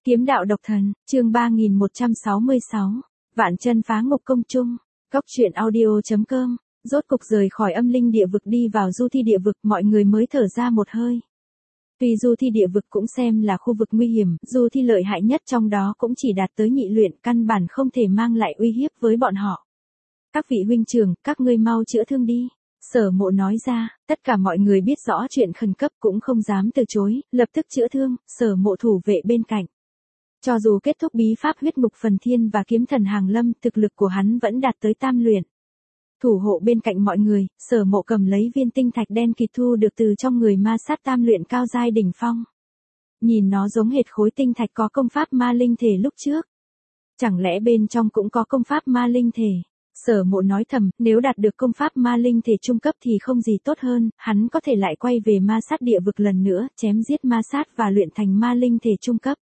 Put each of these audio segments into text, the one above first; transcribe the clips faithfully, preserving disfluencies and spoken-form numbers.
Kiếm đạo độc thần, chương ba nghìn một trăm sáu mươi sáu, Vạn Chân Phá Ngục Công chung. Cốc truyện audio chấm com. Rốt cục rời khỏi âm linh địa vực đi vào du thi địa vực, mọi người mới thở ra một hơi. Tuy du thi địa vực cũng xem là khu vực nguy hiểm, du thi lợi hại nhất trong đó cũng chỉ đạt tới nhị luyện, căn bản không thể mang lại uy hiếp với bọn họ. Các vị huynh trưởng, các ngươi mau chữa thương đi. Sở Mộ nói ra, tất cả mọi người biết rõ chuyện khẩn cấp cũng không dám từ chối, lập tức chữa thương. Sở Mộ thủ vệ bên cạnh. Cho dù kết thúc bí pháp huyết mục phần thiên và kiếm thần hàng lâm, thực lực của hắn vẫn đạt tới tam luyện. Thủ hộ bên cạnh mọi người, Sở Mộ cầm lấy viên tinh thạch đen kịt thu được từ trong người ma sát tam luyện cao giai đỉnh phong. Nhìn nó giống hệt khối tinh thạch có công pháp ma linh thể lúc trước. Chẳng lẽ bên trong cũng có công pháp ma linh thể? Sở Mộ nói thầm, nếu đạt được công pháp ma linh thể trung cấp thì không gì tốt hơn, hắn có thể lại quay về ma sát địa vực lần nữa, chém giết ma sát và luyện thành ma linh thể trung cấp.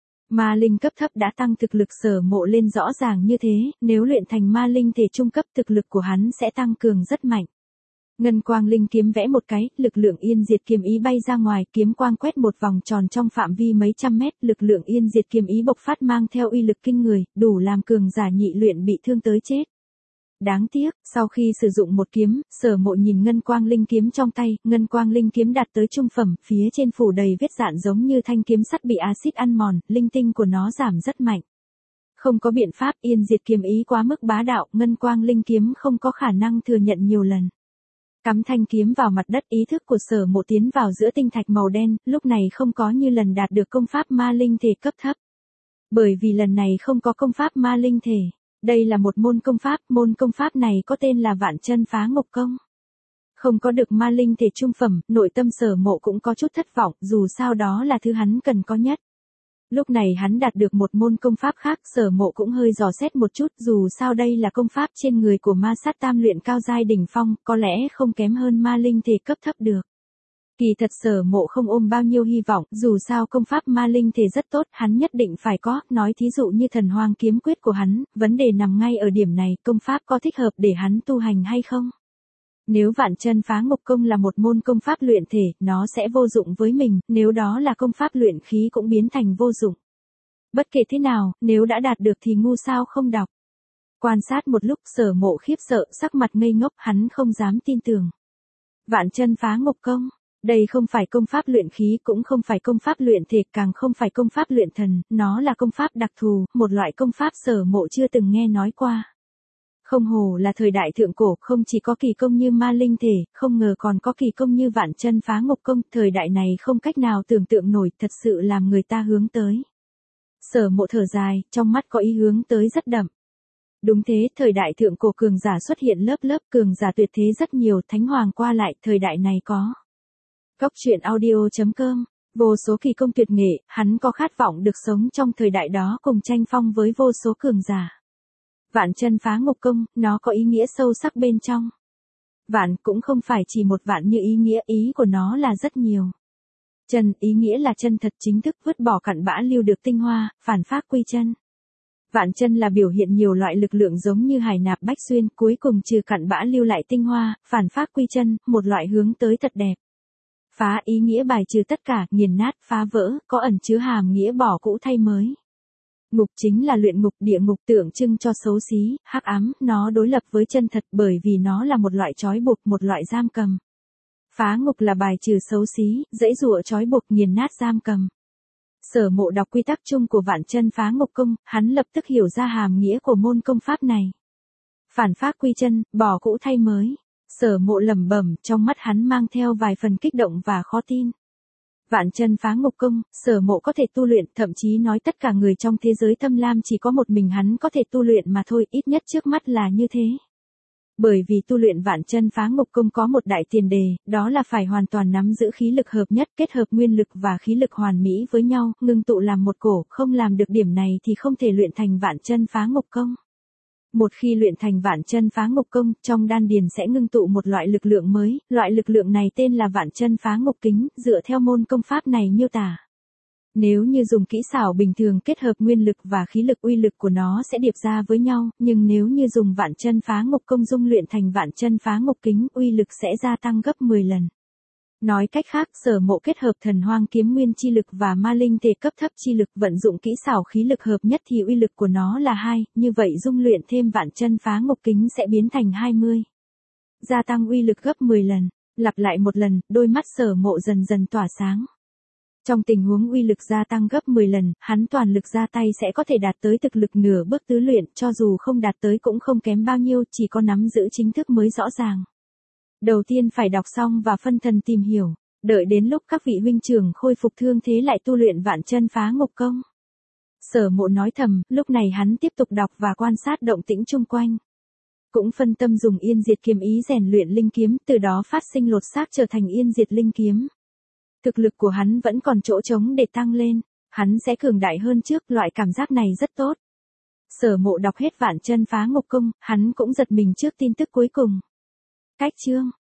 Ma linh cấp thấp đã tăng thực lực Sở Mộ lên rõ ràng như thế, nếu luyện thành ma linh thể trung cấp thực lực của hắn sẽ tăng cường rất mạnh. Ngân quang linh kiếm vẽ một cái, lực lượng yên diệt kiếm ý bay ra ngoài, kiếm quang quét một vòng tròn trong phạm vi mấy trăm mét, lực lượng yên diệt kiếm ý bộc phát mang theo uy lực kinh người, đủ làm cường giả nhị luyện bị thương tới chết. Đáng tiếc, sau khi sử dụng một kiếm, Sở Mộ nhìn ngân quang linh kiếm trong tay, ngân quang linh kiếm đạt tới trung phẩm, phía trên phủ đầy vết rạn giống như thanh kiếm sắt bị axit ăn mòn, linh tinh của nó giảm rất mạnh. Không có biện pháp, yên diệt kiếm ý quá mức bá đạo, ngân quang linh kiếm không có khả năng thừa nhận nhiều lần. Cắm thanh kiếm vào mặt đất, ý thức của Sở Mộ tiến vào giữa tinh thạch màu đen, lúc này không có như lần đạt được công pháp ma linh thể cấp thấp. Bởi vì lần này không có công pháp ma linh thể. Đây là một môn công pháp, môn công pháp này có tên là Vạn Chân Phá Ngục Công. Không có được ma linh thể trung phẩm, nội tâm Sở Mộ cũng có chút thất vọng, dù sao đó là thứ hắn cần có nhất. Lúc này hắn đạt được một môn công pháp khác, Sở Mộ cũng hơi dò xét một chút, dù sao đây là công pháp trên người của ma sát tam luyện cao giai đỉnh phong, có lẽ không kém hơn ma linh thể cấp thấp được. Kỳ thật Sở Mộ không ôm bao nhiêu hy vọng, dù sao công pháp ma linh thể rất tốt, hắn nhất định phải có, nói thí dụ như thần hoang kiếm quyết của hắn, vấn đề nằm ngay ở điểm này, công pháp có thích hợp để hắn tu hành hay không? Nếu Vạn Chân Phá Ngục Công là một môn công pháp luyện thể, nó sẽ vô dụng với mình, nếu đó là công pháp luyện khí cũng biến thành vô dụng. Bất kể thế nào, nếu đã đạt được thì ngu sao không đọc. Quan sát một lúc, Sở Mộ khiếp sợ, sắc mặt ngây ngốc, hắn không dám tin tưởng. Vạn Chân Phá Ngục Công. Đây không phải công pháp luyện khí, cũng không phải công pháp luyện thể, càng không phải công pháp luyện thần, nó là công pháp đặc thù, một loại công pháp Sở Mộ chưa từng nghe nói qua. Không hồ là thời đại thượng cổ, không chỉ có kỳ công như ma linh thể, không ngờ còn có kỳ công như Vạn Chân Phá Ngục Công, thời đại này không cách nào tưởng tượng nổi, thật sự làm người ta hướng tới. Sở Mộ thở dài, trong mắt có ý hướng tới rất đậm. Đúng thế, thời đại thượng cổ cường giả xuất hiện lớp lớp, cường giả tuyệt thế rất nhiều, thánh hoàng qua lại, thời đại này có. Cốc truyện audio chấm com, vô số kỳ công tuyệt nghệ, hắn có khát vọng được sống trong thời đại đó cùng tranh phong với vô số cường giả. Vạn Chân Phá Ngục Công, nó có ý nghĩa sâu sắc bên trong. Vạn cũng không phải chỉ một vạn như ý nghĩa, ý của nó là rất nhiều. Chân, ý nghĩa là chân thật chính thức, vứt bỏ cặn bã lưu được tinh hoa, phản phác quy chân. Vạn chân là biểu hiện nhiều loại lực lượng giống như hải nạp bách xuyên, cuối cùng trừ cặn bã lưu lại tinh hoa, phản phác quy chân, một loại hướng tới thật đẹp. Phá ý nghĩa bài trừ tất cả, nghiền nát, phá vỡ, có ẩn chứa hàm nghĩa bỏ cũ thay mới. Ngục chính là luyện ngục, địa ngục tượng trưng cho xấu xí, hắc ám, nó đối lập với chân thật bởi vì nó là một loại trói buộc, một loại giam cầm. Phá ngục là bài trừ xấu xí, dãy dụa trói buộc, nghiền nát giam cầm. Sở Mộ đọc quy tắc chung của Vạn Chân Phá Ngục Công, hắn lập tức hiểu ra hàm nghĩa của môn công pháp này. Phản phác quy chân, bỏ cũ thay mới. Sở Mộ lẩm bẩm, trong mắt hắn mang theo vài phần kích động và khó tin. Vạn Chân Phá Ngục Công, Sở Mộ có thể tu luyện, thậm chí nói tất cả người trong thế giới Thâm Lam chỉ có một mình hắn có thể tu luyện mà thôi, ít nhất trước mắt là như thế. Bởi vì tu luyện Vạn Chân Phá Ngục Công có một đại tiền đề, đó là phải hoàn toàn nắm giữ khí lực hợp nhất, kết hợp nguyên lực và khí lực hoàn mỹ với nhau, ngưng tụ làm một cổ, không làm được điểm này thì không thể luyện thành Vạn Chân Phá Ngục Công. Một khi luyện thành Vạn Chân Phá Ngục Công, trong đan điền sẽ ngưng tụ một loại lực lượng mới, loại lực lượng này tên là Vạn Chân Phá Ngục Kính, dựa theo môn công pháp này miêu tả. Nếu như dùng kỹ xảo bình thường kết hợp nguyên lực và khí lực, uy lực của nó sẽ điệp ra với nhau, nhưng nếu như dùng Vạn Chân Phá Ngục Công dung luyện thành Vạn Chân Phá Ngục Kính, uy lực sẽ gia tăng gấp mười lần. Nói cách khác, Sở Mộ kết hợp Thần Hoang kiếm nguyên chi lực và ma linh thể cấp thấp chi lực vận dụng kỹ xảo khí lực hợp nhất thì uy lực của nó là hai, như vậy dung luyện thêm vạn chân phá ngục kính sẽ biến thành hai mươi. Gia tăng uy lực gấp mười lần, lặp lại một lần, đôi mắt Sở Mộ dần dần tỏa sáng. Trong tình huống uy lực gia tăng gấp mười lần, hắn toàn lực ra tay sẽ có thể đạt tới thực lực nửa bước tứ luyện, cho dù không đạt tới cũng không kém bao nhiêu, chỉ có nắm giữ chính thức mới rõ ràng. Đầu tiên phải đọc xong và phân thần tìm hiểu, đợi đến lúc các vị huynh trưởng khôi phục thương thế lại tu luyện vạn chân phá ngục công. Sở Mộ nói thầm, lúc này hắn tiếp tục đọc và quan sát động tĩnh chung quanh. Cũng phân tâm dùng yên diệt kiếm ý rèn luyện linh kiếm, từ đó phát sinh lột xác trở thành yên diệt linh kiếm. Thực lực của hắn vẫn còn chỗ trống để tăng lên, hắn sẽ cường đại hơn trước, loại cảm giác này rất tốt. Sở Mộ đọc hết vạn chân phá ngục công, hắn cũng giật mình trước tin tức cuối cùng. Cách chương